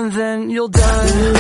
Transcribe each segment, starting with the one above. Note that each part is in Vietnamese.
and then you'll die.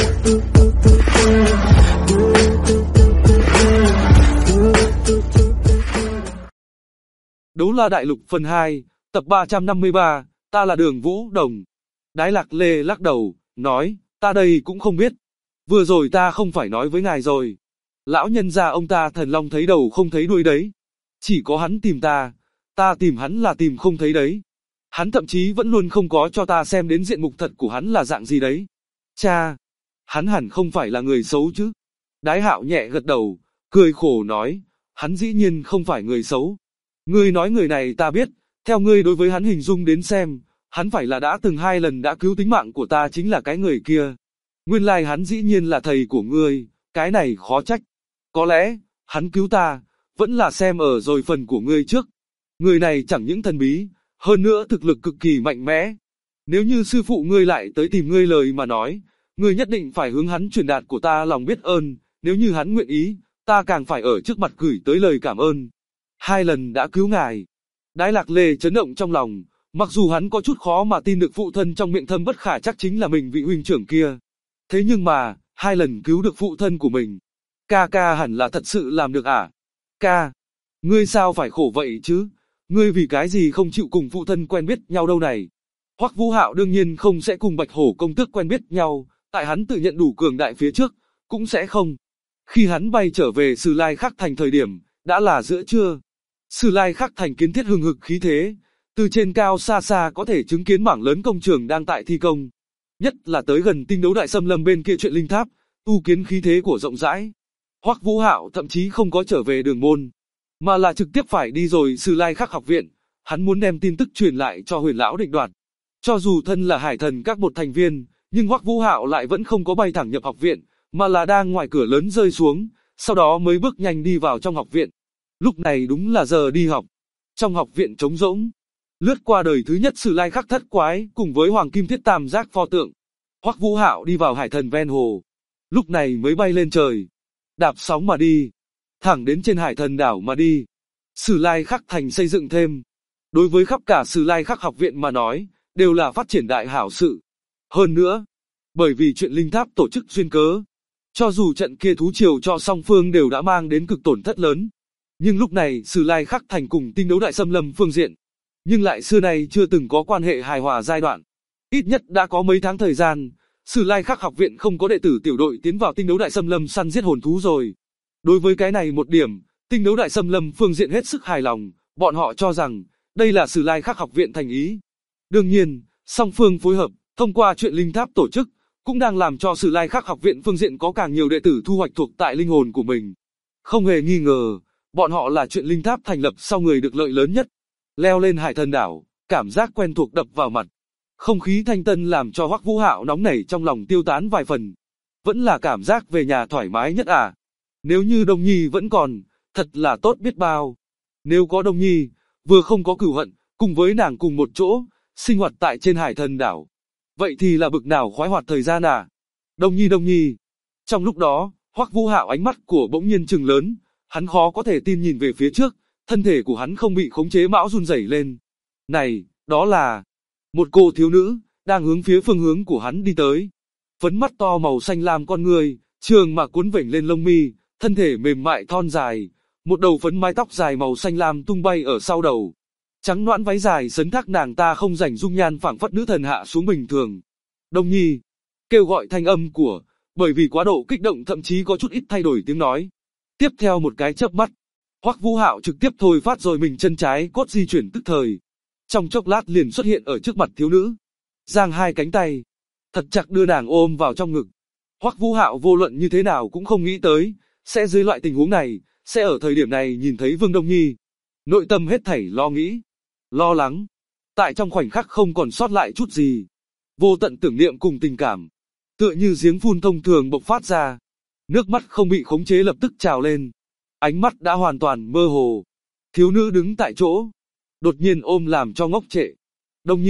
Đấu La Đại Lục phần 2, tập 353, ta là Đường Vũ Đồng. Đái Lạc Lê lắc đầu, nói, ta đây cũng không biết. Vừa rồi ta không phải nói với ngài rồi. Lão nhân gia ông ta thần long thấy đầu không thấy đuôi đấy. Chỉ có hắn tìm ta tìm hắn là tìm không thấy đấy. Hắn thậm chí vẫn luôn không có cho ta xem đến diện mục thật của hắn là dạng gì đấy. Cha, hắn hẳn không phải là người xấu chứ. Đái Hạo nhẹ gật đầu, cười khổ nói, hắn dĩ nhiên không phải người xấu. Ngươi nói người này ta biết, theo ngươi đối với hắn hình dung đến xem, hắn phải là đã từng 2 lần đã cứu tính mạng của ta chính là cái người kia. Nguyên lai hắn dĩ nhiên là thầy của ngươi, cái này khó trách. Có lẽ, hắn cứu ta, vẫn là xem ở rồi phần của ngươi trước. Người này chẳng những thần bí, hơn nữa thực lực cực kỳ mạnh mẽ. Nếu như sư phụ ngươi lại tới tìm ngươi lời mà nói, ngươi nhất định phải hướng hắn truyền đạt của ta lòng biết ơn, nếu như hắn nguyện ý, ta càng phải ở trước mặt gửi tới lời cảm ơn. 2 lần đã cứu ngài. Đái Lạc Lê chấn động trong lòng, mặc dù hắn có chút khó mà tin được phụ thân trong miệng thâm bất khả chắc chính là mình vị huynh trưởng kia. Thế nhưng mà, 2 lần cứu được phụ thân của mình. Ca hẳn là thật sự làm được à? Ca, ngươi sao phải khổ vậy chứ? Ngươi vì cái gì không chịu cùng phụ thân quen biết nhau đâu này? Hoắc Vũ Hạo đương nhiên không sẽ cùng Bạch Hổ công tước quen biết nhau, tại hắn tự nhận đủ cường đại phía trước, cũng sẽ không. Khi hắn bay trở về Sử Lai Khắc Thành thời điểm, đã là giữa trưa. Sử Lai Khắc Thành kiến thiết hừng hực khí thế, từ trên cao xa xa có thể chứng kiến mảng lớn công trường đang tại thi công. Nhất là tới gần Tinh Đấu Đại Xâm Lâm bên kia Truyện Linh Tháp, tu kiến khí thế của rộng rãi. Hoắc Vũ Hạo thậm chí không có trở về Đường Môn, mà là trực tiếp phải đi rồi Sử Lai Khắc học viện. Hắn muốn đem tin tức truyền lại cho Huyền lão định đoạt. Cho dù thân là Hải Thần các một thành viên, nhưng Hoắc Vũ Hạo lại vẫn không có bay thẳng nhập học viện, mà là đang ngoài cửa lớn rơi xuống, sau đó mới bước nhanh đi vào trong học viện. Lúc này đúng là giờ đi học. Trong học viện trống rỗng, lướt qua đời thứ nhất Sử Lai Khắc thất quái cùng với Hoàng Kim Thiết Tam Giác pho tượng. Hoắc Vũ Hạo đi vào Hải Thần ven hồ, lúc này mới bay lên trời, đạp sóng mà đi, thẳng đến trên Hải Thần đảo mà đi. Sử Lai Khắc Thành xây dựng thêm, đối với khắp cả Sử Lai Khắc học viện mà nói, đều là phát triển đại hảo sự. Hơn nữa, bởi vì Truyện Linh Tháp tổ chức duyên cớ, cho dù trận kia thú triều cho song phương đều đã mang đến cực tổn thất lớn, nhưng lúc này Sử Lai Khắc Thành cùng Tinh Đấu Đại Xâm Lâm phương diện, nhưng lại xưa nay chưa từng có quan hệ hài hòa giai đoạn. Ít nhất đã có mấy tháng thời gian, Sử Lai Khắc học viện không có đệ tử tiểu đội tiến vào Tinh Đấu Đại Xâm Lâm săn giết hồn thú rồi. Đối với cái này một điểm, Tinh Đấu Đại Xâm Lâm phương diện hết sức hài lòng, bọn họ cho rằng, đây là Sử Lai Khắc học viện thành ý. Đương nhiên, song phương phối hợp, thông qua Truyện Linh Tháp tổ chức, cũng đang làm cho Sử Lai Khắc học viện phương diện có càng nhiều đệ tử thu hoạch thuộc tại linh hồn của mình. Không hề nghi ngờ, bọn họ là Truyện Linh Tháp thành lập sau người được lợi lớn nhất. Leo lên Hải Thần đảo, cảm giác quen thuộc đập vào mặt. Không khí thanh tân làm cho Hoắc Vũ Hạo nóng nảy trong lòng tiêu tán vài phần. Vẫn là cảm giác về nhà thoải mái nhất à. Nếu như Đông Nhi vẫn còn, thật là tốt biết bao. Nếu có Đông Nhi, vừa không có cửu hận, cùng với nàng cùng một chỗ, sinh hoạt tại trên Hải Thần đảo. Vậy thì là bực nào khoái hoạt thời gian à. Đông Nhi. Trong lúc đó, Hoắc Vũ Hạo ánh mắt của bỗng nhiên trừng lớn, hắn khó có thể tin nhìn về phía trước, thân thể của hắn không bị khống chế mão run rẩy lên. Này, đó là một cô thiếu nữ, đang hướng phía phương hướng của hắn đi tới. Phấn mắt to màu xanh lam con người, trường mà cuốn vểnh lên lông mi, thân thể mềm mại thon dài, một đầu phấn mái tóc dài màu xanh lam tung bay ở sau đầu. Trắng nõn váy dài sấn thác nàng ta không rảnh dung nhan phảng phất nữ thần hạ xuống bình thường. Đông Nhi, kêu gọi thanh âm của, bởi vì quá độ kích động thậm chí có chút ít thay đổi tiếng nói. Tiếp theo một cái chớp mắt, Hoắc Vũ Hạo trực tiếp thôi phát rồi mình chân trái cốt di chuyển tức thời. Trong chốc lát liền xuất hiện ở trước mặt thiếu nữ. Giang hai cánh tay, thật chặt đưa nàng ôm vào trong ngực. Hoắc Vũ Hạo vô luận như thế nào cũng không nghĩ tới, sẽ dưới loại tình huống này, sẽ ở thời điểm này nhìn thấy Vương Đông Nhi. Nội tâm hết thảy lo nghĩ, lo lắng, tại trong khoảnh khắc không còn sót lại chút gì. Vô tận tưởng niệm cùng tình cảm, tựa như giếng phun thông thường bộc phát ra. Nước mắt không bị khống chế lập tức trào lên. Ánh mắt đã hoàn toàn mơ hồ. Thiếu nữ đứng tại chỗ, đột nhiên ôm làm cho ngốc trệ. Đông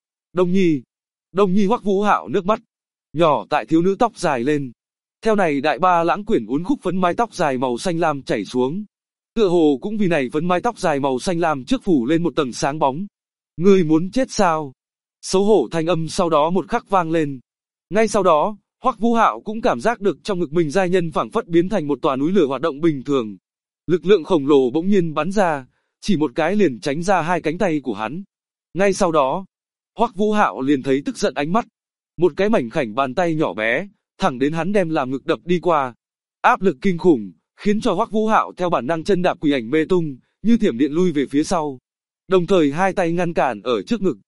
Nhi. Hoắc Vũ Hạo nước mắt nhỏ tại thiếu nữ tóc dài lên. Theo này đại ba lãng quyển uốn khúc phấn mái tóc dài màu xanh lam chảy xuống. Tựa hồ cũng vì này phấn mái tóc dài màu xanh lam trước phủ lên một tầng sáng bóng. Ngươi muốn chết sao? Xấu hổ thanh âm sau đó một khắc vang lên. Ngay sau đó, Hoắc Vũ Hạo cũng cảm giác được trong ngực mình giai nhân phảng phất biến thành một tòa núi lửa hoạt động bình thường. Lực lượng khổng lồ bỗng nhiên bắn ra, chỉ một cái liền tránh ra hai cánh tay của hắn. Ngay sau đó, Hoắc Vũ Hạo liền thấy tức giận ánh mắt. Một cái mảnh khảnh bàn tay nhỏ bé, thẳng đến hắn đem làm ngực đập đi qua. Áp lực kinh khủng, khiến cho Hoắc Vũ Hạo theo bản năng chân đạp quỷ ảnh mê tung, như thiểm điện lui về phía sau. Đồng thời hai tay ngăn cản ở trước ngực.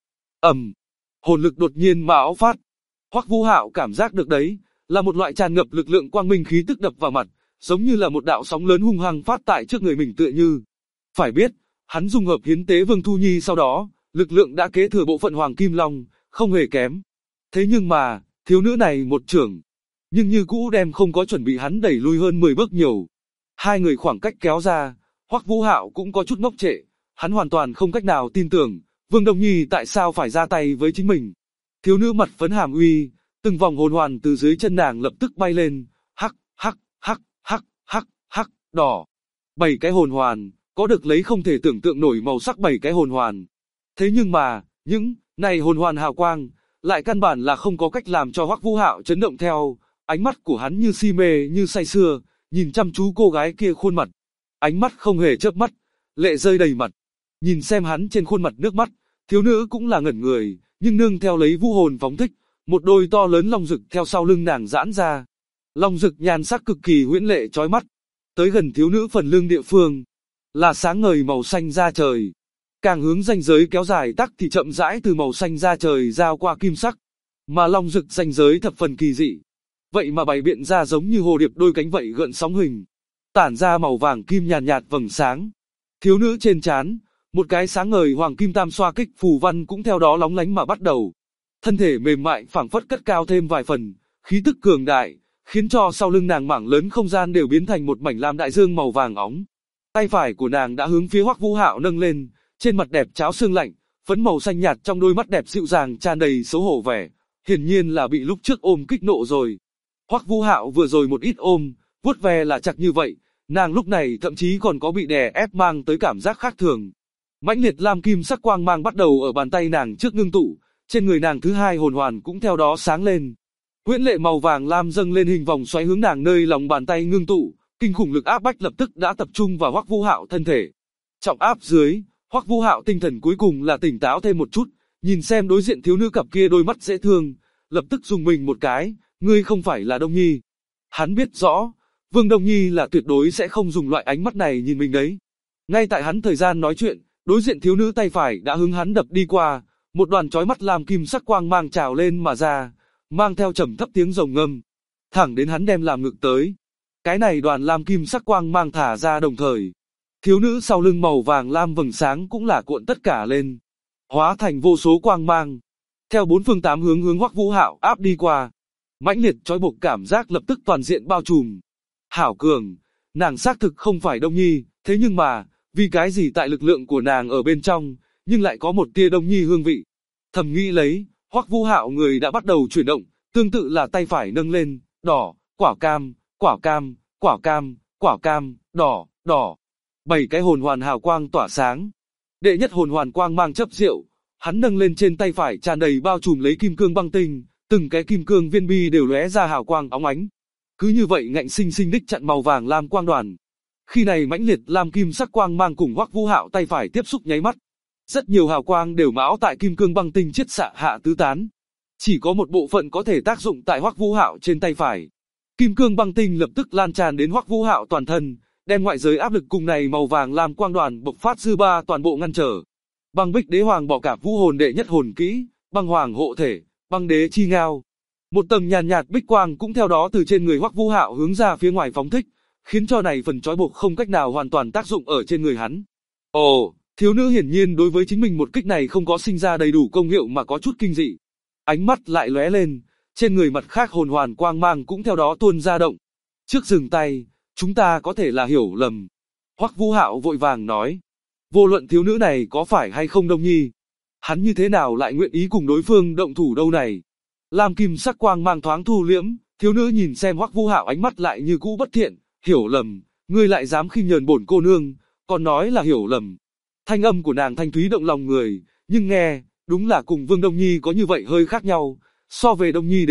Hồn lực đột nhiên bạo phát. Hoắc Vũ Hạo cảm giác được đấy, là một loại tràn ngập lực lượng quang minh khí tức đập vào mặt, giống như là một đạo sóng lớn hung hăng phát tại trước người mình tựa như. Phải biết, hắn dung hợp hiến tế Vương Thu Nhi sau đó, lực lượng đã kế thừa bộ phận Hoàng Kim Long, không hề kém. Thế nhưng mà, thiếu nữ này một trưởng, nhưng như cũ đem không có chuẩn bị hắn đẩy lui hơn 10 bước nhiều. Hai người khoảng cách kéo ra, Hoắc Vũ Hạo cũng có chút ngốc trệ, hắn hoàn toàn không cách nào tin tưởng, Vương Đông Nhi tại sao phải ra tay với chính mình. Thiếu nữ mặt phấn hàm uy, từng vòng hồn hoàn từ dưới chân nàng lập tức bay lên, hắc, hắc, hắc, hắc, hắc, hắc, đỏ. 7 cái hồn hoàn, có được lấy không thể tưởng tượng nổi màu sắc 7 cái hồn hoàn. Thế nhưng mà, những này hồn hoàn hào quang, lại căn bản là không có cách làm cho Hoắc Vũ Hạo chấn động theo, ánh mắt của hắn như si mê như say sưa, nhìn chăm chú cô gái kia khuôn mặt. Ánh mắt không hề chớp mắt, lệ rơi đầy mặt. Nhìn xem hắn trên khuôn mặt nước mắt, thiếu nữ cũng là ngẩn người, nhưng nương theo lấy vũ hồn phóng thích, một đôi to lớn long rực theo sau lưng nàng giãn ra. Long rực nhan sắc cực kỳ huyễn lệ chói mắt. Tới gần thiếu nữ phần lưng địa phương, là sáng ngời màu xanh da trời. Càng hướng ranh giới kéo dài tắc thì chậm rãi từ màu xanh da trời giao qua kim sắc. Mà long rực ranh giới thập phần kỳ dị. Vậy mà bày biện ra giống như hồ điệp đôi cánh vậy gợn sóng hình. Tản ra màu vàng kim nhàn nhạt vầng sáng. Thiếu nữ trên trán, một cái sáng ngời hoàng kim tam xoa kích phù văn cũng theo đó lóng lánh mà bắt đầu. Thân thể mềm mại phảng phất cất cao thêm vài phần, khí tức cường đại, khiến cho sau lưng nàng mảng lớn không gian đều biến thành một mảnh lam đại dương màu vàng óng. Tay phải của nàng đã hướng phía Hoắc Vũ Hạo nâng lên, trên mặt đẹp cháo xương lạnh, phấn màu xanh nhạt trong đôi mắt đẹp dịu dàng tràn đầy xấu hổ vẻ, hiển nhiên là bị lúc trước ôm kích nộ rồi. Hoắc Vũ Hạo vừa rồi một ít ôm, vuốt ve là chặt như vậy, nàng lúc này thậm chí còn có bị đè ép mang tới cảm giác khác thường. Mãnh liệt lam kim sắc quang mang bắt đầu ở bàn tay nàng trước ngưng tụ, trên người nàng thứ hai hồn hoàn cũng theo đó sáng lên. Huyễn lệ màu vàng lam dâng lên hình vòng xoáy hướng nàng nơi lòng bàn tay ngưng tụ, kinh khủng lực áp bách lập tức đã tập trung vào Hoắc Vũ Hạo thân thể. Trọng áp dưới, Hoắc Vũ Hạo tinh thần cuối cùng là tỉnh táo thêm một chút, nhìn xem đối diện thiếu nữ cặp kia đôi mắt dễ thương, lập tức dùng mình một cái, ngươi không phải là Đông Nhi. Hắn biết rõ, Vương Đông Nhi là tuyệt đối sẽ không dùng loại ánh mắt này nhìn mình đấy. Ngay tại hắn thời gian nói chuyện, đối diện thiếu nữ tay phải đã hướng hắn đập đi qua, một đoàn chói mắt lam kim sắc quang mang trào lên mà ra, mang theo trầm thấp tiếng rồng ngâm, thẳng đến hắn đem làm ngực tới. Cái này đoàn lam kim sắc quang mang thả ra đồng thời, thiếu nữ sau lưng màu vàng lam vầng sáng cũng là cuộn tất cả lên, hóa thành vô số quang mang, theo bốn phương tám hướng hướng Hoắc Vũ Hạo áp đi qua. Mãnh liệt trói buộc cảm giác lập tức toàn diện bao trùm. Hảo cường, nàng xác thực không phải Đông Nhi, thế nhưng mà, vì cái gì tại lực lượng của nàng ở bên trong, nhưng lại có một tia Đông Nhi hương vị. Thầm nghĩ lấy, Hoắc Vũ Hạo người đã bắt đầu chuyển động, tương tự là tay phải nâng lên, đỏ, quả cam, quả cam, quả cam, quả cam, đỏ, đỏ. 7 cái hồn hoàn hào quang tỏa sáng. Đệ nhất hồn hoàn quang mang chấp diệu, hắn nâng lên trên tay phải tràn đầy bao trùm lấy kim cương băng tinh, từng cái kim cương viên bi đều lóe ra hào quang óng ánh. Cứ như vậy ngạnh sinh sinh đích chặn màu vàng lam quang đoàn. Khi này mãnh liệt lam kim sắc quang mang cùng Hoắc Vũ Hạo tay phải tiếp xúc nháy mắt, rất nhiều hào quang đều mão tại kim cương băng tinh chiết xạ hạ tứ tán. Chỉ có một bộ phận có thể tác dụng tại Hoắc Vũ Hạo trên tay phải. Kim cương băng tinh lập tức lan tràn đến Hoắc Vũ Hạo toàn thân, đem ngoại giới áp lực cùng này màu vàng lam quang đoàn bộc phát dư ba toàn bộ ngăn trở. Băng Bích Đế Hoàng bỏ cả vũ hồn đệ nhất hồn kỹ, băng hoàng hộ thể, băng đế chi ngao. Một tầng nhàn nhạt bích quang cũng theo đó từ trên người Hoắc Vũ Hạo hướng ra phía ngoài phóng thích, khiến cho này phần trói buộc không cách nào hoàn toàn tác dụng ở trên người hắn. Ồ, thiếu nữ hiển nhiên đối với chính mình một kích này không có sinh ra đầy đủ công hiệu mà có chút kinh dị. Ánh mắt lại lóe lên, trên người mặt khác hồn hoàn quang mang cũng theo đó tuôn ra động. Trước dừng tay, chúng ta có thể là hiểu lầm. Hoắc Vũ Hạo vội vàng nói, vô luận thiếu nữ này có phải hay không Đông Nhi, hắn như thế nào lại nguyện ý cùng đối phương động thủ đâu này. Lam kim sắc quang mang thoáng thu liễm, thiếu nữ nhìn xem Hoắc Vũ Hạo ánh mắt lại như cũ bất thiện, hiểu lầm, ngươi lại dám khinh nhờn bổn cô nương, còn nói là hiểu lầm. Thanh âm của nàng thanh thúy động lòng người, nhưng nghe, đúng là cùng Vương Đông Nhi có như vậy hơi khác nhau, so về Đông Nhi đến,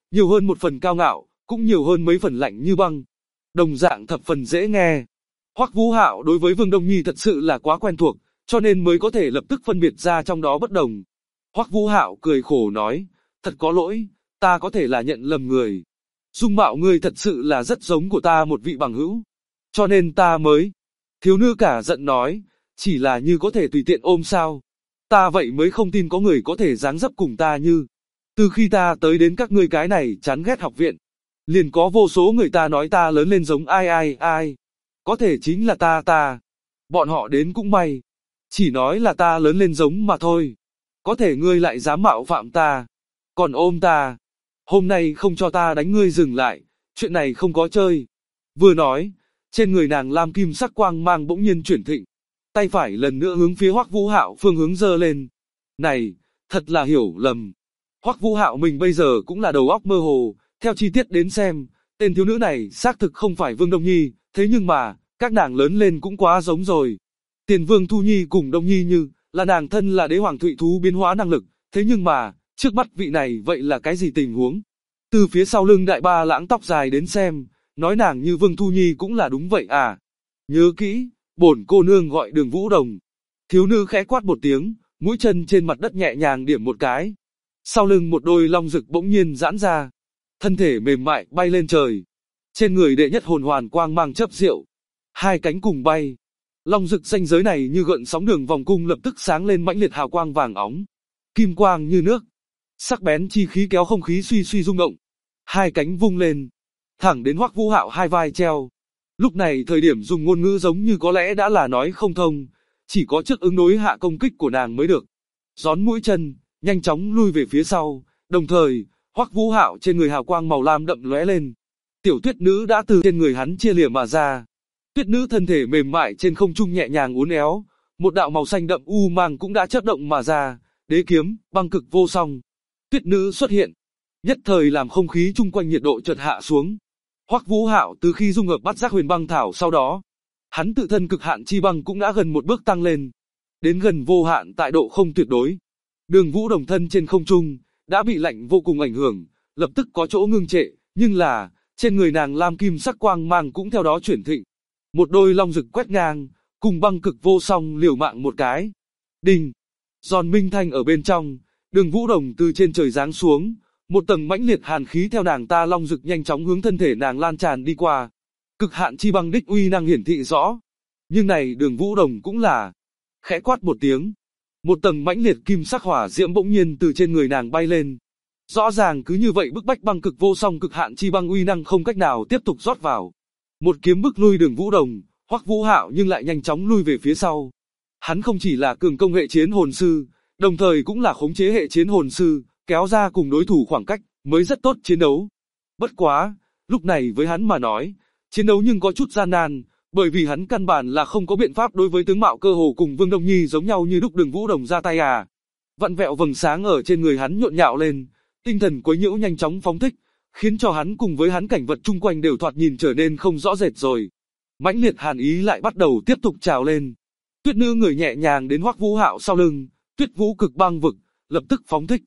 nhiều hơn một phần cao ngạo, cũng nhiều hơn mấy phần lạnh như băng. Đồng dạng thập phần dễ nghe. Hoắc Vũ Hạo đối với Vương Đông Nhi thật sự là quá quen thuộc, cho nên mới có thể lập tức phân biệt ra trong đó bất đồng. Hoắc Vũ Hạo cười khổ nói, thật có lỗi, ta có thể là nhận lầm người. Dung mạo ngươi thật sự là rất giống của ta một vị bằng hữu, cho nên ta mới. Thiếu nữ cả giận nói, chỉ là như có thể tùy tiện ôm sao. Ta vậy mới không tin có người có thể dáng dấp cùng ta như. Từ khi ta tới đến các ngươi cái này chán ghét học viện, liền có vô số người ta nói ta lớn lên giống ai. Có thể chính là ta. Bọn họ đến cũng may. Chỉ nói là ta lớn lên giống mà thôi. Có thể ngươi lại dám mạo phạm ta. Còn ôm ta. Hôm nay không cho ta đánh ngươi dừng lại. Chuyện này không có chơi. Vừa nói, trên người nàng lam kim sắc quang mang bỗng nhiên chuyển thịnh. Tay phải lần nữa hướng phía Hoắc Vũ Hạo phương hướng giơ lên. Này, thật là hiểu lầm. Hoắc Vũ Hạo mình bây giờ cũng là đầu óc mơ hồ. Theo chi tiết đến xem, tên thiếu nữ này xác thực không phải Vương Đông Nhi. Thế nhưng mà, các nàng lớn lên cũng quá giống rồi. Tiền Vương Thu Nhi cùng Đông Nhi như là nàng thân là đế hoàng thụy thú biến hóa năng lực. Thế nhưng mà, trước mắt vị này vậy là cái gì tình huống? Từ phía sau lưng đại ba lãng tóc dài đến xem, nói nàng như Vương Thu Nhi cũng là đúng vậy à. Nhớ kỹ, bổn cô nương gọi Đường Vũ Đồng. Thiếu nữ khẽ quát một tiếng, mũi chân trên mặt đất nhẹ nhàng điểm một cái. Sau lưng một đôi long rực bỗng nhiên giãn ra. Thân thể mềm mại bay lên trời. Trên người đệ nhất hồn hoàn quang mang chớp diệu. Hai cánh cùng bay. Long rực ranh giới này như gợn sóng đường vòng cung lập tức sáng lên mãnh liệt hào quang vàng óng. Kim quang như nước. Sắc bén chi khí kéo không khí suy suy rung động. Hai cánh vung lên. Thẳng đến Hoắc Vũ Hạo hai vai treo. Lúc này thời điểm dùng ngôn ngữ giống như có lẽ đã là nói không thông. Chỉ có trước ứng đối hạ công kích của nàng mới được. Gión mũi chân, nhanh chóng lui về phía sau. Đồng thời, Hoắc Vũ Hạo trên người hào quang màu lam đậm lóe lên. Tiểu tuyết nữ đã từ trên người hắn chia lìa mà ra. Tuyết nữ thân thể mềm mại trên không trung nhẹ nhàng uốn éo, một đạo màu xanh đậm u mang cũng đã chớp động mà ra, đế kiếm, băng cực vô song. Tuyết nữ xuất hiện, nhất thời làm không khí chung quanh nhiệt độ chợt hạ xuống. Hoắc Vũ Hạo từ khi dung hợp Bát Giác Huyền Băng Thảo sau đó, hắn tự thân cực hạn chi băng cũng đã gần một bước tăng lên, đến gần vô hạn tại độ không tuyệt đối. Đường Vũ Đồng thân trên không trung đã bị lạnh vô cùng ảnh hưởng, lập tức có chỗ ngưng trệ, nhưng là trên người nàng lam kim sắc quang mang cũng theo đó chuyển thịnh. Một đôi long rực quét ngang, cùng băng cực vô song liều mạng một cái. Đinh! Giòn minh thanh ở bên trong, Đường Vũ Đồng từ trên trời giáng xuống, một tầng mãnh liệt hàn khí theo nàng ta long rực nhanh chóng hướng thân thể nàng lan tràn đi qua. Cực hạn chi băng đích uy năng hiển thị rõ. Nhưng này Đường Vũ Đồng cũng là khẽ quát một tiếng. Một tầng mãnh liệt kim sắc hỏa diễm bỗng nhiên từ trên người nàng bay lên. Rõ ràng cứ như vậy bức bách băng cực vô song cực hạn chi băng uy năng không cách nào tiếp tục rót vào. Một kiếm bức lui Đường Vũ Đồng, Hoắc Vũ Hạo nhưng lại nhanh chóng lui về phía sau. Hắn không chỉ là cường công hệ chiến hồn sư, đồng thời cũng là khống chế hệ chiến hồn sư, kéo ra cùng đối thủ khoảng cách, mới rất tốt chiến đấu. Bất quá, lúc này với hắn mà nói, chiến đấu nhưng có chút gian nan, bởi vì hắn căn bản là không có biện pháp đối với tướng mạo cơ hồ cùng Vương Đông Nhi giống nhau như lúc Đường Vũ Đồng ra tay à. Vặn vẹo vầng sáng ở trên người hắn nhộn nhạo lên, tinh thần quấy nhiễu nhanh chóng phóng thích, khiến cho hắn cùng với hắn cảnh vật chung quanh đều thoạt nhìn trở nên không rõ rệt rồi. Mãnh liệt hàn ý lại bắt đầu tiếp tục trào lên. Tuyết nữ người nhẹ nhàng đến Hoắc Vũ Hạo sau lưng, Tuyết Vũ cực băng vực, lập tức phóng thích.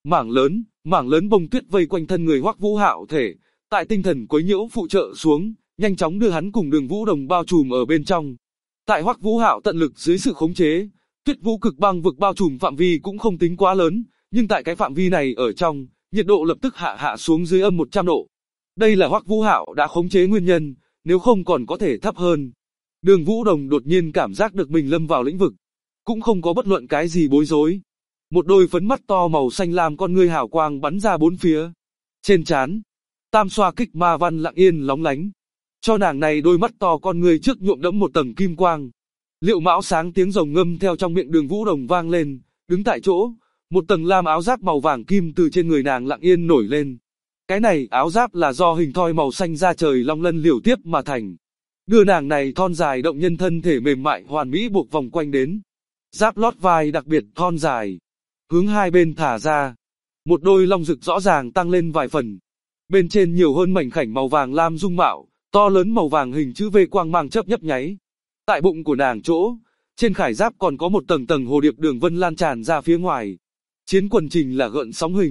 Mảng lớn bông tuyết vây quanh thân người Hoắc Vũ Hạo thể, tại tinh thần quấy nhiễu phụ trợ xuống, nhanh chóng đưa hắn cùng Đường Vũ Đồng bao trùm ở bên trong. Tại Hoắc Vũ Hạo tận lực dưới sự khống chế, Tuyết Vũ cực băng vực bao trùm phạm vi cũng không tính quá lớn, nhưng tại cái phạm vi này ở trong, nhiệt độ lập tức hạ xuống dưới âm 100 độ. Đây là Hoắc Vũ Hạo đã khống chế nguyên nhân, nếu không còn có thể thấp hơn. Đường Vũ Đồng đột nhiên cảm giác được mình lâm vào lĩnh vực, cũng không có bất luận cái gì bối rối. Một đôi phấn mắt to màu xanh lam con ngươi hào quang bắn ra bốn phía. Trên trán, tam xoa kích ma văn lặng yên lóng lánh. Cho nàng này đôi mắt to con ngươi trước nhuộm đẫm một tầng kim quang. Liệu mão sáng tiếng rồng ngâm theo trong miệng Đường Vũ Đồng vang lên, đứng tại chỗ, một tầng lam áo giáp màu vàng kim từ trên người nàng lặng yên nổi lên. Cái này áo giáp là do hình thoi màu xanh da trời long lân liều tiếp mà thành. Đưa nàng này thon dài động nhân thân thể mềm mại hoàn mỹ buộc vòng quanh đến. Giáp lót vai đặc biệt thon dài, hướng hai bên thả ra. Một đôi long rực rõ ràng tăng lên vài phần. Bên trên nhiều hơn mảnh khảnh màu vàng lam dung mạo, to lớn màu vàng hình chữ V quang mang chớp nhấp nháy. Tại bụng của nàng chỗ, trên khải giáp còn có một tầng tầng hồ điệp đường vân lan tràn ra phía ngoài. Chiến quần trình là gợn sóng hình,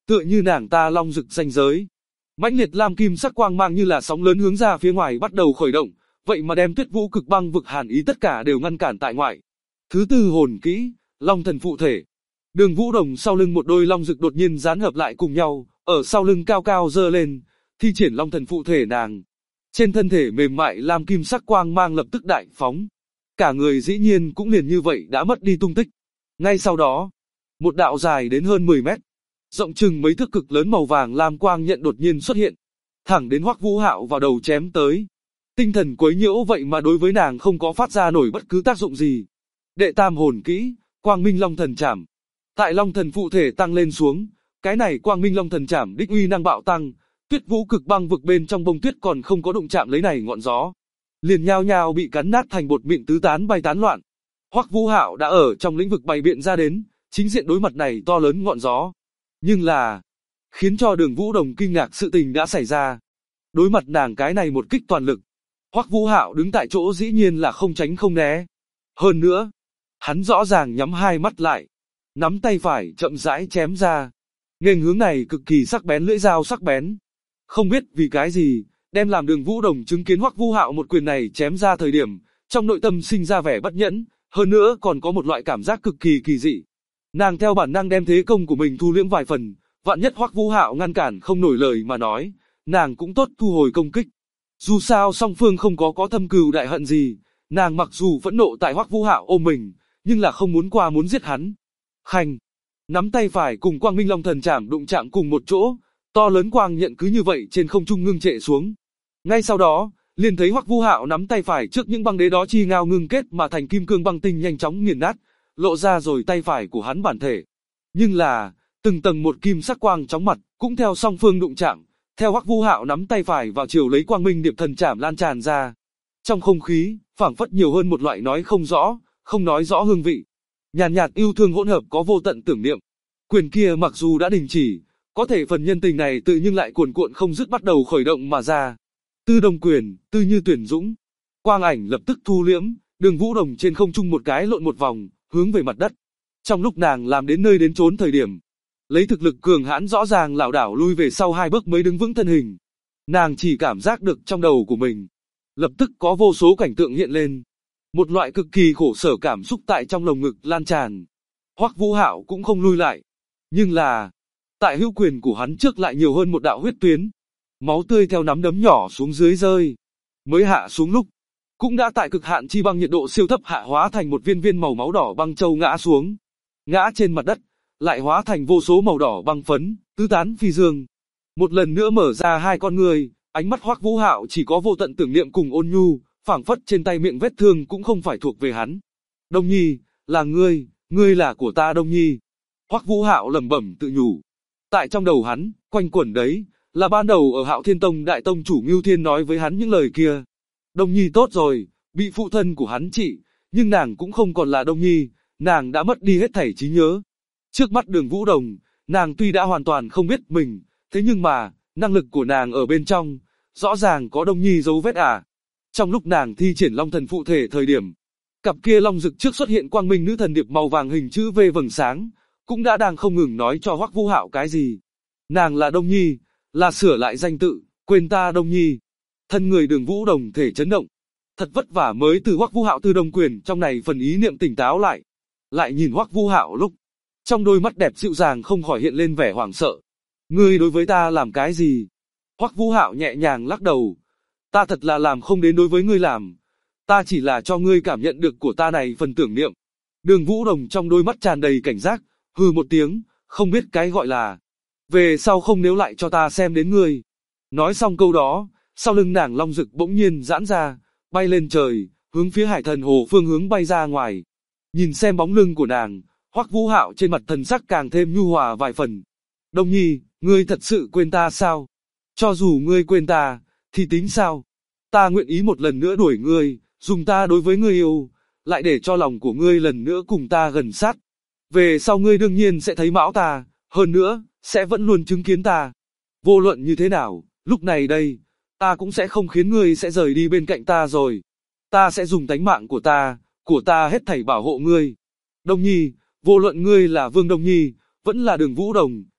tựa như nàng ta long rực ranh giới. Mãnh liệt lam kim sắc quang mang như là sóng lớn hướng ra phía ngoài bắt đầu khởi động, vậy mà đem Tuyết Vũ Cực Băng Vực hàn ý tất cả đều ngăn cản tại ngoại. Thứ tư hồn kỹ, Long Thần Phụ Thể. Đường Vũ Đồng sau lưng một đôi long rực đột nhiên dán hợp lại cùng nhau, ở sau lưng cao cao giơ lên, thi triển Long Thần Phụ Thể nàng. Trên thân thể mềm mại lam kim sắc quang mang lập tức đại phóng. Cả người dĩ nhiên cũng liền như vậy đã mất đi tung tích. Ngay sau đó, một đạo dài đến hơn 10 mét, rộng chừng mấy thước cực lớn màu vàng lam quang nhận đột nhiên xuất hiện, thẳng đến Hoắc Vũ Hạo vào đầu chém tới. Tinh thần quấy nhiễu vậy mà đối với nàng không có phát ra nổi bất cứ tác dụng gì. Đệ tam hồn kỹ, Quang Minh Long Thần Trảm. Tại Long Thần Phụ Thể tăng lên xuống, cái này Quang Minh Long Thần Trảm đích uy năng bạo tăng, Tuyết Vũ Cực Băng Vực bên trong bông tuyết còn không có đụng chạm lấy này ngọn gió, liền nhao nhao bị cắn nát thành bột mịn tứ tán bay tán loạn. Hoắc Vũ Hạo đã ở trong lĩnh vực bày biện ra đến, chính diện đối mặt này to lớn ngọn gió. Nhưng là, khiến cho Đường Vũ Đồng kinh ngạc sự tình đã xảy ra. Đối mặt nàng cái này một kích toàn lực, Hoắc Vũ Hạo đứng tại chỗ dĩ nhiên là không tránh không né. Hơn nữa, hắn rõ ràng nhắm hai mắt lại, nắm tay phải chậm rãi chém ra. Nghênh hướng này cực kỳ sắc bén lưỡi dao sắc bén. Không biết vì cái gì, đem làm Đường Vũ Đồng chứng kiến Hoắc Vũ Hạo một quyền này chém ra thời điểm, trong nội tâm sinh ra vẻ bất nhẫn, hơn nữa còn có một loại cảm giác cực kỳ kỳ dị. Nàng theo bản năng đem thế công của mình thu liễm vài phần, vạn nhất Hoắc Vũ Hạo ngăn cản không nổi lời mà nói, nàng cũng tốt thu hồi công kích. Dù sao song phương không có thâm cừu đại hận gì, nàng mặc dù phẫn nộ tại Hoắc Vũ Hạo ôm mình, nhưng là không muốn qua muốn giết hắn. Khanh, nắm tay phải cùng Quang Minh Long Thần Trảm đụng chạm cùng một chỗ, to lớn quang nhận cứ như vậy trên không trung ngưng trệ xuống. Ngay sau đó, liền thấy Hoắc Vũ Hạo nắm tay phải trước những băng đế đó chi ngao ngưng kết mà thành kim cương băng tinh nhanh chóng nghiền nát, lộ ra rồi tay phải của hắn bản thể. Nhưng là, từng tầng một kim sắc quang chóng mặt, cũng theo song phương đụng chạm, theo Hoắc Vũ Hạo nắm tay phải vào chiều lấy Quang Minh Điệp Thần Trảm lan tràn ra. Trong không khí, phảng phất nhiều hơn một loại nói không rõ, không nói rõ hương vị. Nhàn nhạt yêu thương hỗn hợp có vô tận tưởng niệm. Quyền kia mặc dù đã đình chỉ, có thể phần nhân tình này tự nhưng lại cuồn cuộn không dứt bắt đầu khởi động mà ra. Tư Đông Quyền, tư như tuyển dũng. Quang ảnh lập tức thu liễm, Đường Vũ Đồng trên không trung một cái lộn một vòng, hướng về mặt đất. Trong lúc nàng làm đến nơi đến chốn thời điểm, lấy thực lực cường hãn rõ ràng lảo đảo lui về sau hai bước mới đứng vững thân hình. Nàng chỉ cảm giác được trong đầu của mình, lập tức có vô số cảnh tượng hiện lên. Một loại cực kỳ khổ sở cảm xúc tại trong lồng ngực lan tràn. Hoắc Vũ Hạo cũng không lui lại. Nhưng là, tại hữu quyền của hắn trước lại nhiều hơn một đạo huyết tuyến. Máu tươi theo nắm đấm nhỏ xuống dưới rơi. Mới hạ xuống lúc, cũng đã tại cực hạn chi băng nhiệt độ siêu thấp hạ hóa thành một viên viên màu máu đỏ băng châu ngã xuống. Ngã trên mặt đất, lại hóa thành vô số màu đỏ băng phấn, tứ tán phi dương. Một lần nữa mở ra hai con người, ánh mắt Hoắc Vũ Hạo chỉ có vô tận tưởng niệm cùng ôn nhu, phảng phất trên tay miệng vết thương cũng không phải thuộc về hắn. Đông Nhi, là ngươi là của ta Đông Nhi. Hoắc Vũ Hạo lẩm bẩm tự nhủ. Tại trong đầu hắn, quanh quẩn đấy, là ban đầu ở Hạo Thiên Tông đại tông chủ Ngưu Thiên nói với hắn những lời kia. Đông Nhi tốt rồi, bị phụ thân của hắn trị, nhưng nàng cũng không còn là Đông Nhi, nàng đã mất đi hết thảy trí nhớ. Trước mắt Đường Vũ Đồng, nàng tuy đã hoàn toàn không biết mình, thế nhưng mà, năng lực của nàng ở bên trong, rõ ràng có Đông Nhi dấu vết à. Trong lúc nàng thi triển Long Thần Phụ Thể thời điểm, cặp kia long rực trước xuất hiện Quang Minh Nữ Thần Điệp màu vàng hình chữ V vầng sáng, cũng đã đang không ngừng nói cho Hoắc Vũ Hạo cái gì. Nàng là Đông Nhi, là sửa lại danh tự, quên ta Đông Nhi. Thân người Đường Vũ Đồng thể chấn động, thật vất vả mới từ Hoắc Vũ Hạo Tư Đông Quyền trong này phần ý niệm tỉnh táo lại. Lại nhìn Hoắc Vũ Hạo lúc, trong đôi mắt đẹp dịu dàng không khỏi hiện lên vẻ hoảng sợ. Ngươi đối với ta làm cái gì? Hoắc Vũ Hạo nhẹ nhàng lắc đầu. Ta thật là làm không đến đối với ngươi làm. Ta chỉ là cho ngươi cảm nhận được của ta này phần tưởng niệm. Đường Vũ Đồng trong đôi mắt tràn đầy cảnh giác, hừ một tiếng, không biết cái gọi là. Về sau không nếu lại cho ta xem đến ngươi. Nói xong câu đó, sau lưng nàng long rực bỗng nhiên giãn ra, bay lên trời, hướng phía Hải Thần Hồ phương hướng bay ra ngoài. Nhìn xem bóng lưng của nàng, Hoắc Vũ Hạo trên mặt thần sắc càng thêm nhu hòa vài phần. Đông Nhi, ngươi thật sự quên ta sao? Cho dù ngươi quên ta, thì tính sao? Ta nguyện ý một lần nữa đuổi ngươi, dùng ta đối với ngươi yêu, lại để cho lòng của ngươi lần nữa cùng ta gần sát. Về sau ngươi đương nhiên sẽ thấy mão ta, hơn nữa, sẽ vẫn luôn chứng kiến ta. Vô luận như thế nào, lúc này đây, ta cũng sẽ không khiến ngươi sẽ rời đi bên cạnh ta rồi. Ta sẽ dùng tánh mạng của ta hết thảy bảo hộ ngươi. Đông Nhi, vô luận ngươi là Vương Đông Nhi, vẫn là Đường Vũ Đồng,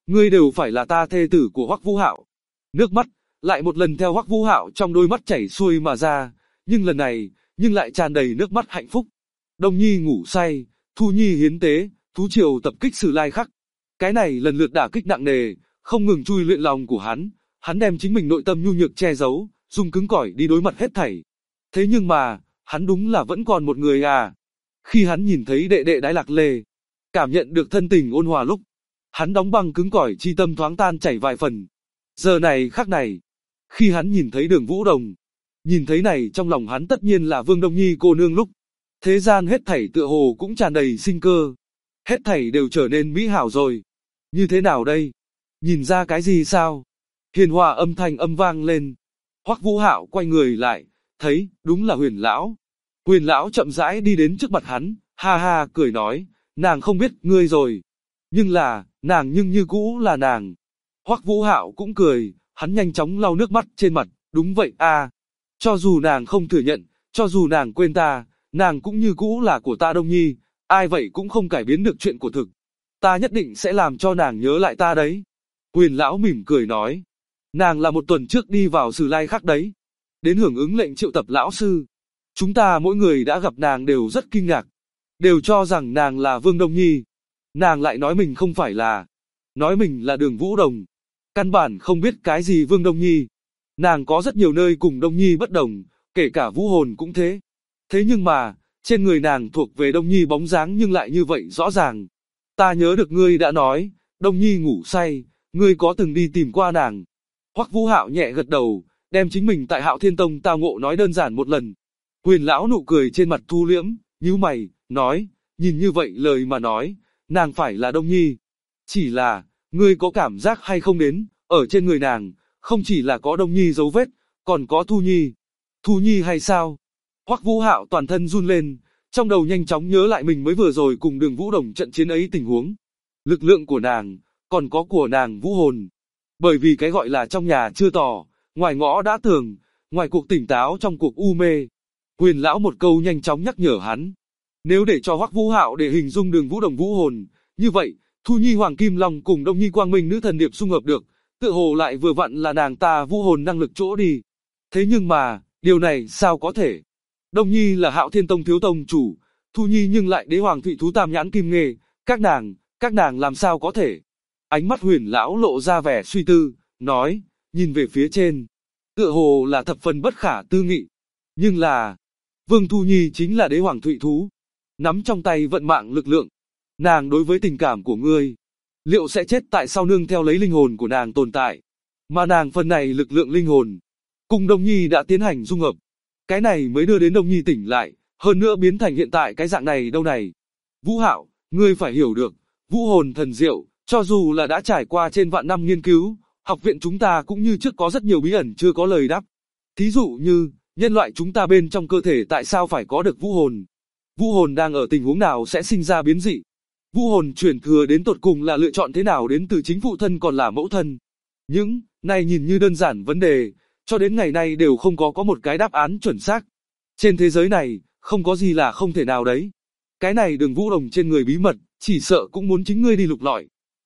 ngươi đều phải là ta thê tử của Hoắc Vũ Hạo. Nước mắt lại một lần theo Hoắc Vũ Hạo trong đôi mắt chảy xuôi mà ra, nhưng lần này, lại tràn đầy nước mắt hạnh phúc. Đông Nhi ngủ say, Thu Nhi hiến tế, thú triều tập kích Sử Lai Khắc. Cái này lần lượt đả kích nặng nề, không ngừng chui luyện lòng của hắn đem chính mình nội tâm nhu nhược che giấu, dùng cứng cỏi đi đối mặt hết thảy. Thế nhưng mà, hắn đúng là vẫn còn một người à. Khi hắn nhìn thấy đệ đệ Đái Lạc Lê, cảm nhận được thân tình ôn hòa lúc, hắn đóng băng cứng cỏi chi tâm thoáng tan chảy vài phần. Giờ này khắc này, khi hắn nhìn thấy Đường Vũ Đồng, nhìn thấy này trong lòng hắn tất nhiên là Vương Đông Nhi cô nương lúc, thế gian hết thảy tựa hồ cũng tràn đầy sinh cơ, hết thảy đều trở nên mỹ hảo rồi. Như thế nào đây? Nhìn ra cái gì sao? Hiền hòa âm thanh âm vang lên. Hoắc Vũ Hạo quay người lại, thấy, đúng là Huyền lão. Huyền lão chậm rãi đi đến trước mặt hắn, ha ha cười nói, nàng không biết ngươi rồi. Nhưng là, nàng nhưng như cũ là nàng. Hoắc Vũ Hạo cũng cười, hắn nhanh chóng lau nước mắt trên mặt, đúng vậy a. Cho dù nàng không thừa nhận, cho dù nàng quên ta, nàng cũng như cũ là của ta Đông Nhi, ai vậy cũng không cải biến được chuyện của thực. Ta nhất định sẽ làm cho nàng nhớ lại ta đấy. Huyền lão mỉm cười nói, nàng là một tuần trước đi vào Sử Lai Khắc đấy, đến hưởng ứng lệnh triệu tập lão sư. Chúng ta mỗi người đã gặp nàng đều rất kinh ngạc, đều cho rằng nàng là Vương Đông Nhi. Nàng lại nói mình không phải là, nói mình là Đường Vũ Đồng. Căn bản không biết cái gì Vương Đông Nhi. Nàng có rất nhiều nơi cùng Đông Nhi bất đồng, kể cả vũ hồn cũng thế. Thế nhưng mà, trên người nàng thuộc về Đông Nhi bóng dáng nhưng lại như vậy rõ ràng. Ta nhớ được ngươi đã nói, Đông Nhi ngủ say, ngươi có từng đi tìm qua nàng. Hoắc Vũ Hạo nhẹ gật đầu, đem chính mình tại Hạo Thiên Tông tao ngộ nói đơn giản một lần. Huyền lão nụ cười trên mặt thu liễm, nhíu mày, nói, nhìn như vậy lời mà nói, nàng phải là Đông Nhi. Chỉ là, ngươi có cảm giác hay không đến, ở trên người nàng, không chỉ là có Đông Nhi dấu vết, còn có Thu Nhi. Thu Nhi hay sao? Hoắc Vũ Hạo toàn thân run lên, trong đầu nhanh chóng nhớ lại mình mới vừa rồi cùng Đường Vũ Đồng trận chiến ấy tình huống. Lực lượng của nàng, còn có của nàng vũ hồn. Bởi vì cái gọi là trong nhà chưa tỏ, ngoài ngõ đã tường, ngoài cuộc tỉnh táo trong cuộc u mê. Huyền lão một câu nhanh chóng nhắc nhở hắn. Nếu để cho Hoắc Vũ Hạo để hình dung Đường Vũ Đồng vũ hồn, như vậy, Thu Nhi Hoàng Kim Long cùng Đông Nhi Quang Minh Nữ Thần Điệp xung hợp được, tựa hồ lại vừa vặn là nàng ta vũ hồn năng lực chỗ đi. Thế nhưng mà, điều này sao có thể? Đông Nhi là Hạo Thiên Tông thiếu tông chủ, Thu Nhi nhưng lại đế hoàng thụy thú tam nhãn kim nghề, các nàng làm sao có thể? Ánh mắt Huyền lão lộ ra vẻ suy tư, nói, nhìn về phía trên, tựa hồ là thập phần bất khả tư nghị. Nhưng là, Vương Thu Nhi chính là đế hoàng thụy thú, nắm trong tay vận mạng lực lượng. Nàng đối với tình cảm của ngươi, liệu sẽ chết tại sao nương theo lấy linh hồn của nàng tồn tại? Mà nàng phần này lực lượng linh hồn, cùng Đông Nhi đã tiến hành dung hợp. Cái này mới đưa đến Đông Nhi tỉnh lại, hơn nữa biến thành hiện tại cái dạng này đâu này. Vũ Hạo, ngươi phải hiểu được, vũ hồn thần diệu, cho dù là đã trải qua trên vạn năm nghiên cứu, học viện chúng ta cũng như trước có rất nhiều bí ẩn chưa có lời đáp. Thí dụ như, nhân loại chúng ta bên trong cơ thể tại sao phải có được vũ hồn? Vũ hồn đang ở tình huống nào sẽ sinh ra biến dị? Vũ hồn truyền thừa đến tột cùng là lựa chọn thế nào đến từ chính phụ thân còn là mẫu thân? Những này nhìn như đơn giản vấn đề, cho đến ngày nay đều không có một cái đáp án chuẩn xác. Trên thế giới này, không có gì là không thể nào đấy. Cái này Đường Vũ Đồng trên người bí mật, chỉ sợ cũng muốn chính ngươi đi lục lọi.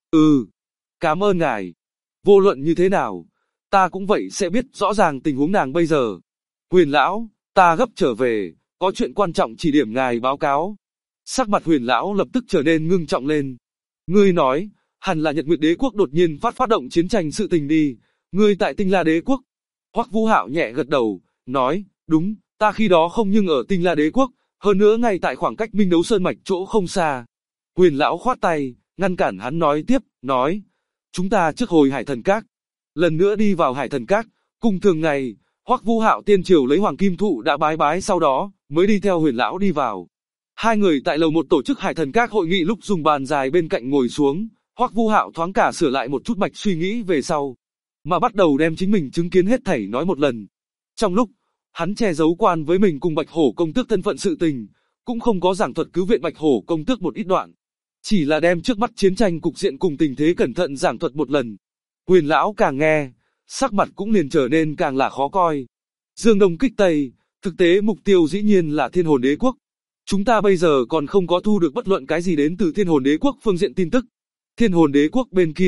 Cảm ơn ngài. Vô luận như thế nào, ta cũng vậy sẽ biết rõ ràng tình huống nàng bây giờ. Huyền lão, ta gấp trở về, có chuyện quan trọng chỉ điểm ngài báo cáo. Sắc mặt Huyền lão lập tức trở nên ngưng trọng lên. Ngươi nói, hẳn là Nhật Nguyệt Đế quốc đột nhiên phát động chiến tranh sự tình đi, ngươi tại Tinh La Đế quốc. Hoắc Vũ Hạo nhẹ gật đầu, nói, đúng, ta khi đó không nhưng ở Tinh La Đế quốc, hơn nữa ngay tại khoảng cách Minh Đấu Sơn mạch chỗ không xa. Huyền lão khoát tay, ngăn cản hắn nói tiếp, nói, chúng ta trước hồi Hải Thần Các. Lần nữa đi vào Hải Thần Các, cùng thường ngày, Hoắc Vũ Hạo tiên triều lấy Hoàng Kim Thụ đã bái sau đó, mới đi theo Huyền lão đi vào. Hai người tại lầu một tổ chức Hải Thần Các hội nghị lúc dùng bàn dài bên cạnh ngồi xuống, Hoắc Vũ Hạo thoáng cả sửa lại một chút mạch suy nghĩ về sau, mà bắt đầu đem chính mình chứng kiến hết thảy nói một lần. Trong lúc, hắn che giấu quan với mình cùng Bạch Hổ công tước thân phận sự tình, cũng không có giảng thuật cứu viện Bạch Hổ công tước một ít đoạn, chỉ là đem trước mắt chiến tranh cục diện cùng tình thế cẩn thận giảng thuật một lần. Huyền lão càng nghe, sắc mặt cũng liền trở nên càng là khó coi. Dương Đông kích Tây, thực tế mục tiêu dĩ nhiên là Thiên Hồn Đế quốc. Chúng ta bây giờ còn không có thu được bất luận cái gì đến từ Thiên Hồn Đế quốc phương diện tin tức. Thiên Hồn Đế quốc bên kia,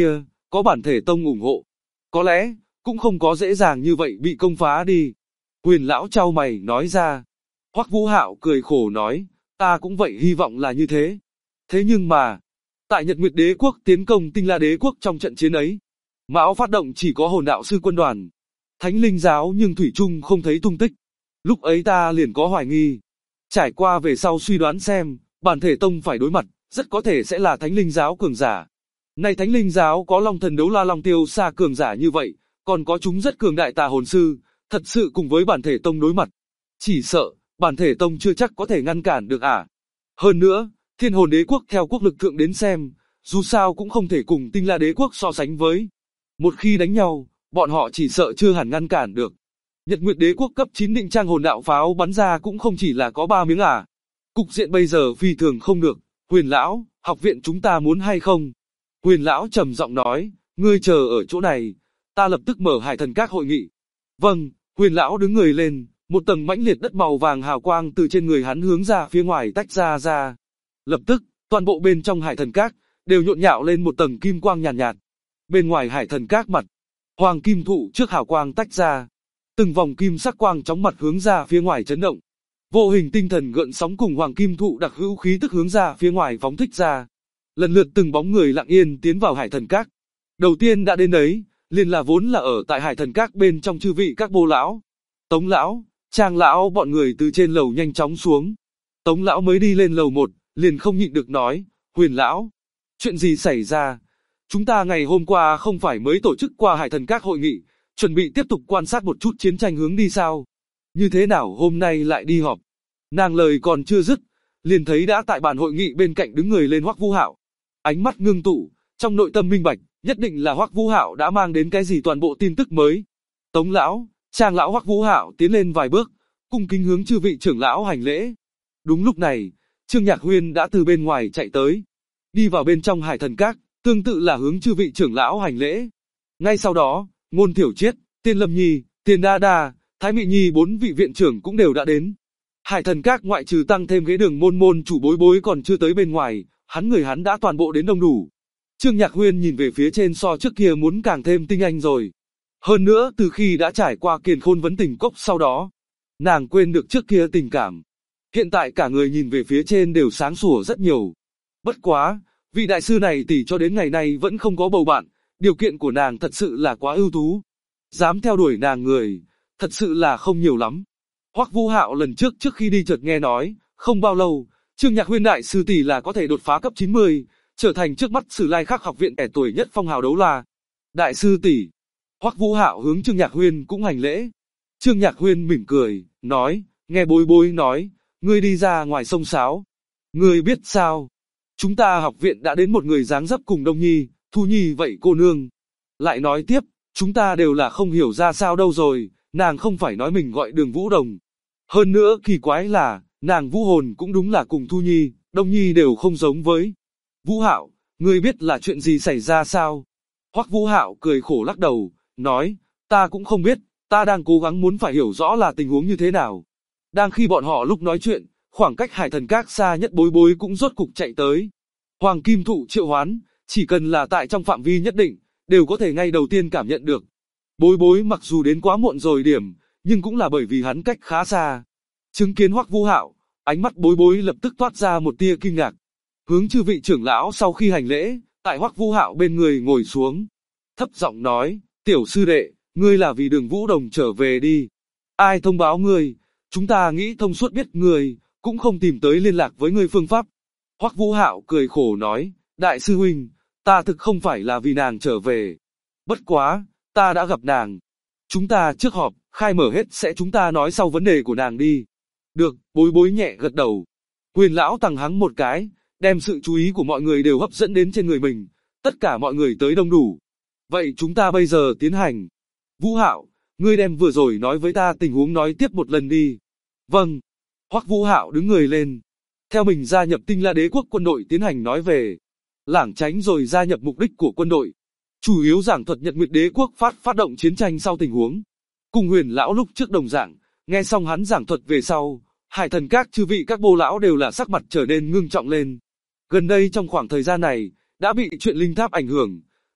có bản thể tông ủng hộ, có lẽ cũng không có dễ dàng như vậy bị công phá đi. Huyền lão chau mày nói ra. Hoắc Vũ Hạo cười khổ nói, ta cũng vậy hy vọng là như thế. Thế nhưng mà, tại Nhật Nguyệt Đế quốc tiến công Tinh La Đế quốc trong trận chiến ấy, Mão phát động chỉ có hồn đạo sư quân đoàn, Thánh Linh giáo nhưng thủy chung không thấy tung tích. Lúc ấy ta liền có hoài nghi. Trải qua về sau suy đoán xem, bản thể tông phải đối mặt, rất có thể sẽ là Thánh Linh giáo cường giả. Này Thánh Linh giáo có Long Thần Đấu La Long Tiêu Sa cường giả như vậy, còn có chúng rất cường đại tà hồn sư, thật sự cùng với bản thể tông đối mặt. Chỉ sợ, bản thể tông chưa chắc có thể ngăn cản được à. Hơn nữa, Thiên Hồn Đế quốc theo quốc lực thượng đến xem, dù sao cũng không thể cùng Tinh La Đế quốc so sánh với. Một khi đánh nhau, bọn họ chỉ sợ chưa hẳn ngăn cản được. Nhật Nguyệt Đế quốc cấp 9 định trang hồn đạo pháo bắn ra cũng không chỉ là có 3 miếng à. Cục diện bây giờ phi thường không được. Huyền lão, học viện chúng ta muốn hay không? Huyền lão trầm giọng nói, ngươi chờ ở chỗ này, ta lập tức mở Hải Thần Các hội nghị. Vâng, Huyền lão đứng người lên, một tầng mãnh liệt đất màu vàng hào quang từ trên người hắn hướng ra phía ngoài tách ra. Lập tức, toàn bộ bên trong Hải Thần Các đều nhộn nhạo lên một tầng kim quang nhàn nhạt. Bên ngoài Hải Thần Các mặt, hoàng kim thụ trước hào quang tách ra, từng vòng kim sắc quang chóng mặt hướng ra phía ngoài chấn động. Vô hình tinh thần gợn sóng cùng hoàng kim thụ đặc hữu khí tức hướng ra phía ngoài phóng thích ra. Lần lượt từng bóng người lặng yên tiến vào Hải Thần Các. Đầu tiên đã đến đấy, liền là vốn là ở tại Hải Thần Các bên trong chư vị các bô lão, Tống lão, Trang lão bọn người từ trên lầu nhanh chóng xuống. Tống lão mới đi lên lầu 1, liền không nhịn được nói, Huyền lão, chuyện gì xảy ra? Chúng ta ngày hôm qua không phải mới tổ chức qua Hải Thần Các hội nghị, chuẩn bị tiếp tục quan sát một chút chiến tranh hướng đi sao? Như thế nào hôm nay lại đi họp? Nàng lời còn chưa dứt, liền thấy đã tại bàn hội nghị bên cạnh đứng người lên Hoắc Vũ Hạo. Ánh mắt ngưng tụ, trong nội tâm minh bạch, nhất định là Hoắc Vũ Hạo đã mang đến cái gì toàn bộ tin tức mới. Tống lão, Trang lão Hoắc Vũ Hạo tiến lên vài bước, cung kính hướng chư vị trưởng lão hành lễ. Đúng lúc này, Trương Nhạc Huyên đã từ bên ngoài chạy tới, đi vào bên trong Hải Thần Các, tương tự là hướng chư vị trưởng lão hành lễ. Ngay sau đó, Ngôn Thiểu Triết, Tiên Lâm Nhi, Tiền Đa Đa, Thái Mị Nhi 4 vị viện trưởng cũng đều đã đến. Hải Thần Các ngoại trừ tăng thêm ghế đường môn chủ bối bối còn chưa tới bên ngoài, hắn đã toàn bộ đến đông đủ. Trương Nhạc Huyên nhìn về phía trên so trước kia muốn càng thêm tinh anh rồi. Hơn nữa từ khi đã trải qua Kiền Khôn vấn tình cốc sau đó, nàng quên được trước kia tình cảm. Hiện tại cả người nhìn về phía trên đều sáng sủa rất nhiều. Bất quá, vị đại sư này tỷ cho đến ngày nay vẫn không có bầu bạn, điều kiện của nàng thật sự là quá ưu tú. Dám theo đuổi nàng người, thật sự là không nhiều lắm. Hoắc Vũ Hạo lần trước khi đi chợt nghe nói, không bao lâu, Trương Nhạc Huyên đại sư tỷ là có thể đột phá cấp 90, trở thành trước mắt Sử Lai Khắc học viện trẻ tuổi nhất phong hào đấu la. Đại sư tỷ. Hoắc Vũ Hạo hướng Trương Nhạc Huyên cũng hành lễ. Trương Nhạc Huyên mỉm cười, nói, nghe bối bối nói, ngươi đi ra ngoài sông sáo. Ngươi biết sao? Chúng ta học viện đã đến một người dáng dấp cùng Đông Nhi, Thu Nhi vậy cô nương. Lại nói tiếp, chúng ta đều là không hiểu ra sao đâu rồi, nàng không phải nói mình gọi Đường Vũ Đồng. Hơn nữa kỳ quái là, nàng vũ hồn cũng đúng là cùng Thu Nhi, Đông Nhi đều không giống với. Vũ Hạo, ngươi biết là chuyện gì xảy ra sao? Hoắc Vũ Hạo cười khổ lắc đầu, nói, ta cũng không biết, ta đang cố gắng muốn phải hiểu rõ là tình huống như thế nào. Đang khi bọn họ lúc nói chuyện, khoảng cách Hải Thần Các xa nhất bối bối cũng rốt cục chạy tới. Hoàng Kim Thụ triệu hoán, chỉ cần là tại trong phạm vi nhất định, đều có thể ngay đầu tiên cảm nhận được. Bối bối mặc dù đến quá muộn rồi điểm, nhưng cũng là bởi vì hắn cách khá xa. Chứng kiến Hoắc Vũ Hạo, ánh mắt bối bối lập tức toát ra một tia kinh ngạc. Hướng chư vị trưởng lão sau khi hành lễ, tại Hoắc Vũ Hạo bên người ngồi xuống. Thấp giọng nói, tiểu sư đệ, ngươi là vì Đường Vũ Đồng trở về đi. Ai thông báo ngươi, chúng ta nghĩ thông suốt biết ngươi, cũng không tìm tới liên lạc với ngươi phương pháp. Hoắc Vũ Hạo cười khổ nói, đại sư huynh, ta thực không phải là vì nàng trở về. Bất quá, ta đã gặp nàng. Chúng ta trước họp, khai mở hết sẽ chúng ta nói sau vấn đề của nàng đi. Được, bối bối nhẹ gật đầu. Huyền lão tằng hắng một cái, đem sự chú ý của mọi người đều hấp dẫn đến trên người mình. Tất cả mọi người tới đông đủ. Vậy chúng ta bây giờ tiến hành. Vũ Hạo, ngươi đem vừa rồi nói với ta tình huống nói tiếp một lần đi. Vâng. Hoắc Vũ Hạo đứng người lên. Theo mình gia nhập Tinh La Đế quốc quân đội tiến hành nói về. Lảng tránh rồi gia nhập mục đích của quân đội. Chủ yếu giảng thuật Nhật Nguyệt Đế quốc phát động chiến tranh sau tình huống. Cùng Huyền lão lúc trước đồng dạng, nghe xong hắn giảng thuật về sau, Hải Thần Các chư vị các bô lão đều là sắc mặt trở nên ngưng trọng lên. Gần đây trong khoảng thời gian này, đã bị chuyện linh tháp ảnh hưởng,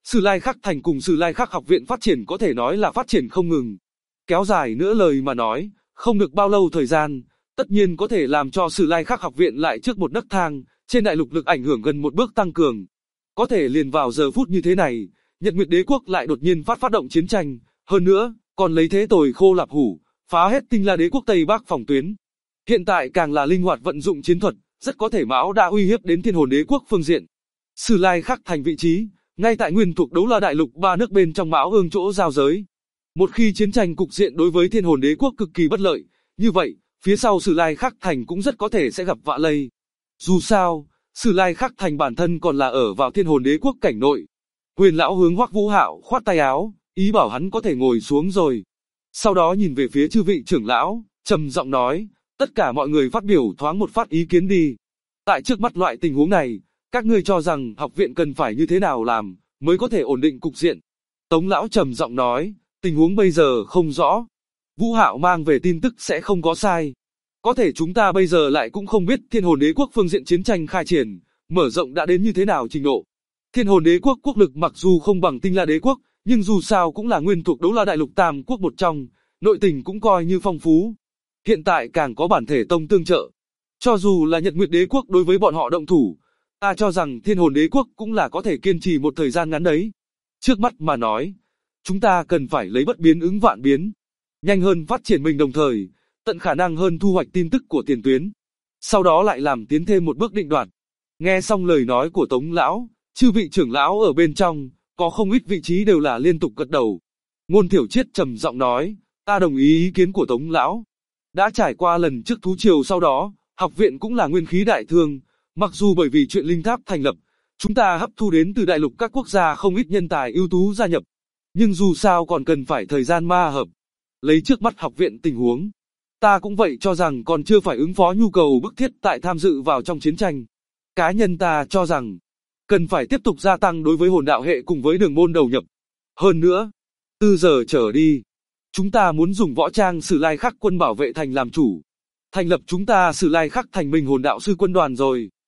Sử Lai Khắc Thành cùng Sử Lai Khắc học viện phát triển có thể nói là phát triển không ngừng. Kéo dài nữa lời mà nói, không được bao lâu thời gian, tất nhiên có thể làm cho Sử Lai Khắc học viện lại trước một nấc thang, trên đại lục lực ảnh hưởng gần một bước tăng cường. Có thể liền vào giờ phút như thế này, Nhật Nguyệt Đế quốc lại đột nhiên phát động chiến tranh, hơn nữa, còn lấy thế tồi khô lạp hủ, phá hết Tinh La Đế quốc Tây Bắc phòng tuyến. Hiện tại càng là linh hoạt vận dụng chiến thuật, rất có thể Mão đã uy hiếp đến Thiên Hồn Đế quốc phương diện. Sử Lai Khắc Thành vị trí, ngay tại nguyên thuộc Đấu La đại lục ba nước bên trong Mão Ương chỗ giao giới. Một khi chiến tranh cục diện đối với Thiên Hồn Đế quốc cực kỳ bất lợi, như vậy, phía sau Sử Lai Khắc Thành cũng rất có thể sẽ gặp vạ lây. Dù sao, Sử Lai Khắc Thành bản thân còn là ở vào Thiên Hồn Đế quốc cảnh nội. Huyền lão hướng Hoắc Vũ Hạo khoát tay áo, ý bảo hắn có thể ngồi xuống rồi. Sau đó nhìn về phía chư vị trưởng lão, trầm giọng nói, tất cả mọi người phát biểu thoáng một phát ý kiến đi. Tại trước mắt loại tình huống này, các ngươi cho rằng học viện cần phải như thế nào làm, mới có thể ổn định cục diện. Tống lão trầm giọng nói, tình huống bây giờ không rõ. Vũ Hạo mang về tin tức sẽ không có sai. Có thể chúng ta bây giờ lại cũng không biết Thiên Hồn Đế quốc phương diện chiến tranh khai triển, mở rộng đã đến như thế nào trình độ. Thiên Hồn Đế quốc quốc lực mặc dù không bằng Tinh La Đế quốc, nhưng dù sao cũng là nguyên thuộc Đấu La đại lục tam quốc một trong, nội tình cũng coi như phong phú. Hiện tại càng có bản thể tông tương trợ. Cho dù là Nhật Nguyệt Đế quốc đối với bọn họ động thủ, ta cho rằng Thiên Hồn Đế quốc cũng là có thể kiên trì một thời gian ngắn đấy. Trước mắt mà nói, chúng ta cần phải lấy bất biến ứng vạn biến. Nhanh hơn phát triển mình đồng thời, tận khả năng hơn thu hoạch tin tức của tiền tuyến. Sau đó lại làm tiến thêm một bước định đoạt. Nghe xong lời nói của Tống lão, chư vị trưởng lão ở bên trong, có không ít vị trí đều là liên tục gật đầu. Ngôn Thiểu Triết trầm giọng nói, ta đồng ý ý kiến của Tống lão. Đã trải qua lần trước thú triều sau đó, học viện cũng là nguyên khí đại thương, mặc dù bởi vì chuyện linh tháp thành lập, chúng ta hấp thu đến từ đại lục các quốc gia không ít nhân tài ưu tú gia nhập. Nhưng dù sao còn cần phải thời gian ma hợp. Lấy trước mắt học viện tình huống, ta cũng vậy cho rằng còn chưa phải ứng phó nhu cầu bức thiết tại tham dự vào trong chiến tranh. Cá nhân ta cho rằng, cần phải tiếp tục gia tăng đối với hồn đạo hệ cùng với đường môn đầu nhập. Hơn nữa, từ giờ trở đi, chúng ta muốn dùng võ trang Sử Lai Khắc quân bảo vệ thành làm chủ. Thành lập chúng ta Sử Lai Khắc thành mình hồn đạo sư quân đoàn rồi.